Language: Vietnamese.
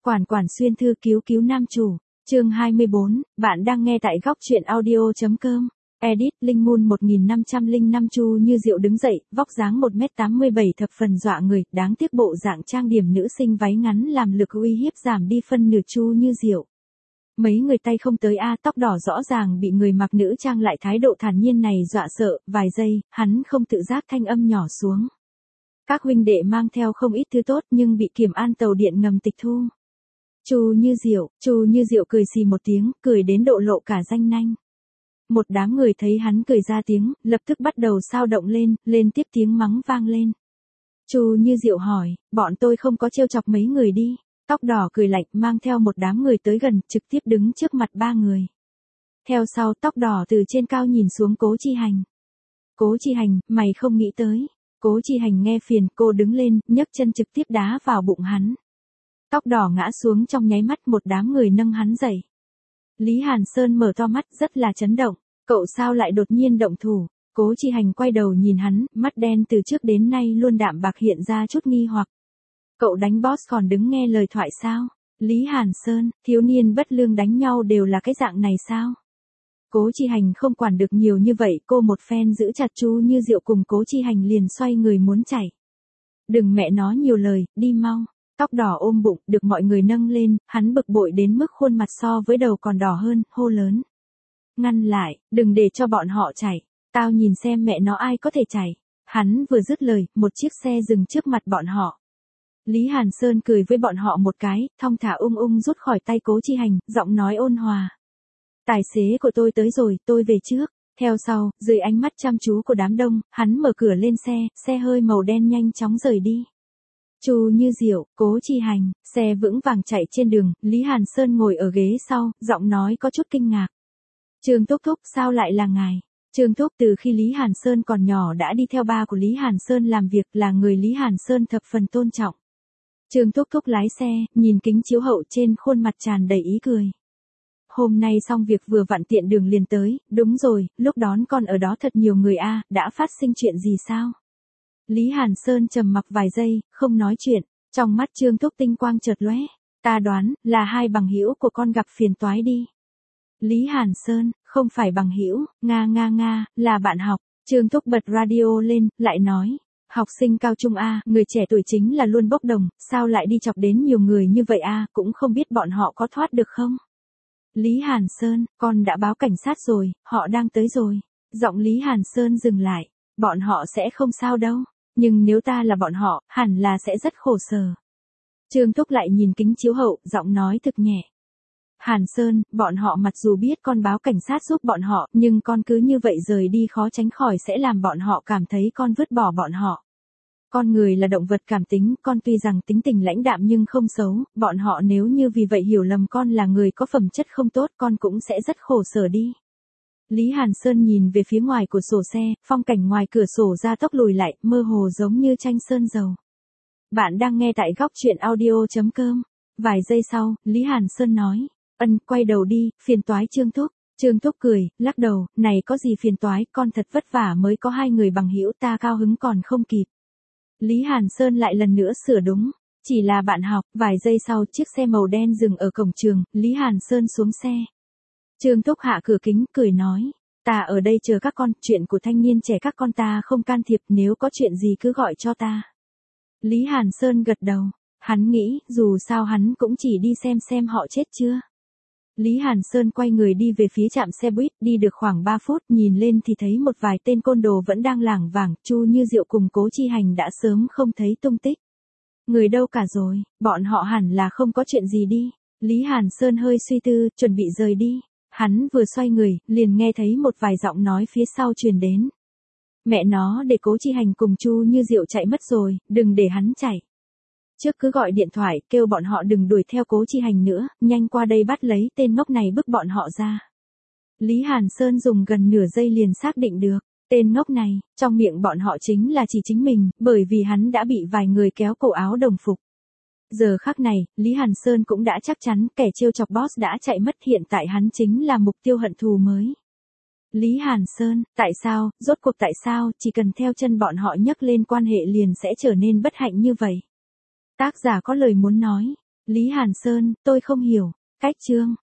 Quản quản xuyên thư cứu cứu nam chủ. Chương 24, bạn đang nghe tại góc truyện audio.com. Edit, Linh Moon 1505 Chu Như Diệu đứng dậy, vóc dáng 1m87 thập phần dọa người, đáng tiếc bộ dạng trang điểm nữ sinh váy ngắn làm lực uy hiếp giảm đi phân nửa Chu Như Diệu. Mấy người tay không tới tóc đỏ rõ ràng bị người mặc nữ trang lại thái độ thản nhiên này dọa sợ, vài giây, hắn không tự giác thanh âm nhỏ xuống. Các huynh đệ mang theo không ít thứ tốt nhưng bị kiểm an tàu điện ngầm tịch thu. Chu Như Diệu cười xì một tiếng, cười đến độ lộ cả răng nanh. Một đám người thấy hắn cười ra tiếng, lập tức bắt đầu xao động lên tiếp tiếng mắng vang lên. Chu Như Diệu hỏi, bọn tôi không có trêu chọc mấy người đi. Tóc đỏ cười lạnh mang theo một đám người tới gần, trực tiếp đứng trước mặt ba người. Theo sau tóc đỏ từ trên cao nhìn xuống Cố Chi Hành. Cố Chi Hành, mày không nghĩ tới. Cố Chi Hành nghe phiền, cô đứng lên, nhấc chân trực tiếp đá vào bụng hắn. Tóc đỏ ngã xuống trong nháy mắt, một đám người nâng hắn dậy. Lý Hàn Sơn mở to mắt rất là chấn động, cậu sao lại đột nhiên động thủ. Cố Chi Hành quay đầu nhìn hắn, mắt đen từ trước đến nay luôn đạm bạc hiện ra chút nghi hoặc. Cậu đánh boss còn đứng nghe lời thoại sao? Lý Hàn Sơn, thiếu niên bất lương đánh nhau đều là cái dạng này sao? Cố Chi Hành không quản được nhiều như vậy, cô một phen giữ chặt Chu Như Diệu cùng Cố Chi Hành liền xoay người muốn chạy. Đừng mẹ nó nhiều lời, đi mau. Tóc đỏ ôm bụng, được mọi người nâng lên, hắn bực bội đến mức khuôn mặt so với đầu còn đỏ hơn, hô lớn. Ngăn lại, đừng để cho bọn họ chạy, tao nhìn xem mẹ nó ai có thể chạy. Hắn vừa dứt lời, một chiếc xe dừng trước mặt bọn họ. Lý Hàn Sơn cười với bọn họ một cái, thong thả ung rút khỏi tay Cố Chi Hành, giọng nói ôn hòa. Tài xế của tôi tới rồi, tôi về trước. Theo sau, dưới ánh mắt chăm chú của đám đông, hắn mở cửa lên xe hơi màu đen nhanh chóng rời đi. Chu Như Diệu, Cố Chi Hành, xe vững vàng chạy trên đường, Lý Hàn Sơn ngồi ở ghế sau, giọng nói có chút kinh ngạc. Trương Thúc Thúc, sao lại là ngài? Trương Thúc từ khi Lý Hàn Sơn còn nhỏ đã đi theo ba của Lý Hàn Sơn làm việc, là người Lý Hàn Sơn thập phần tôn trọng. Trương Thúc Thúc lái xe, nhìn kính chiếu hậu trên khuôn mặt tràn đầy ý cười. Hôm nay xong việc vừa vặn tiện đường liền tới, đúng rồi, lúc đón con ở đó thật nhiều người đã phát sinh chuyện gì sao? Lý Hàn Sơn trầm mặc vài giây, không nói chuyện, trong mắt Trương Thúc tinh quang chợt lóe, ta đoán, là hai bằng hữu của con gặp phiền toái đi. Lý Hàn Sơn, không phải bằng hữu, nga, là bạn học. Trương Thúc bật radio lên, lại nói, học sinh cao trung người trẻ tuổi chính là luôn bốc đồng, sao lại đi chọc đến nhiều người như vậy cũng không biết bọn họ có thoát được không? Lý Hàn Sơn, con đã báo cảnh sát rồi, họ đang tới rồi. Giọng Lý Hàn Sơn dừng lại, bọn họ sẽ không sao đâu, nhưng nếu ta là bọn họ, hẳn là sẽ rất khổ sở. Trương Thúc lại nhìn kính chiếu hậu, giọng nói thực nhẹ. Hàn Sơn, bọn họ mặc dù biết con báo cảnh sát giúp bọn họ, nhưng con cứ như vậy rời đi khó tránh khỏi sẽ làm bọn họ cảm thấy con vứt bỏ bọn họ. Con người là động vật cảm tính, con tuy rằng tính tình lãnh đạm nhưng không xấu, bọn họ nếu như vì vậy hiểu lầm con là người có phẩm chất không tốt, con cũng sẽ rất khổ sở đi. Lý Hàn Sơn nhìn về phía ngoài của sổ xe, phong cảnh ngoài cửa sổ ra tốc lùi lại, mơ hồ giống như tranh sơn dầu. Bạn đang nghe tại góc truyện audio.com. Vài giây sau, Lý Hàn Sơn nói, quay đầu đi, phiền toái Trương Thúc. Trương Thúc cười, lắc đầu, này có gì phiền toái, con thật vất vả mới có hai người bằng hữu, ta cao hứng còn không kịp. Lý Hàn Sơn lại lần nữa sửa đúng, chỉ là bạn học. Vài giây sau chiếc xe màu đen dừng ở cổng trường, Lý Hàn Sơn xuống xe. Trương Thúc hạ cửa kính, cười nói, ta ở đây chờ các con, chuyện của thanh niên trẻ các con ta không can thiệp, nếu có chuyện gì cứ gọi cho ta. Lý Hàn Sơn gật đầu, hắn nghĩ, dù sao hắn cũng chỉ đi xem họ chết chưa. Lý Hàn Sơn quay người đi về phía trạm xe buýt, đi được khoảng 3 phút, nhìn lên thì thấy một vài tên côn đồ vẫn đang lảng vảng, Chu Như Diệu cùng Cố Chi Hành đã sớm không thấy tung tích. Người đâu cả rồi, bọn họ hẳn là không có chuyện gì đi. Lý Hàn Sơn hơi suy tư, chuẩn bị rời đi. Hắn vừa xoay người, liền nghe thấy một vài giọng nói phía sau truyền đến. Mẹ nó để Cố Chi Hành cùng Chu Như Diệu chạy mất rồi, đừng để hắn chạy. Trước cứ gọi điện thoại, kêu bọn họ đừng đuổi theo Cố Chi Hành nữa, nhanh qua đây bắt lấy tên ngốc này bức bọn họ ra. Lý Hàn Sơn dùng gần nửa giây liền xác định được, tên ngốc này, trong miệng bọn họ chính là chỉ chính mình, bởi vì hắn đã bị vài người kéo cổ áo đồng phục. Giờ khắc này, Lý Hàn Sơn cũng đã chắc chắn kẻ trêu chọc boss đã chạy mất, hiện tại hắn chính là mục tiêu hận thù mới. Lý Hàn Sơn, tại sao, rốt cuộc tại sao, chỉ cần theo chân bọn họ nhấc lên quan hệ liền sẽ trở nên bất hạnh như vậy? Tác giả có lời muốn nói. Lý Hàn Sơn, tôi không hiểu. Cách chương.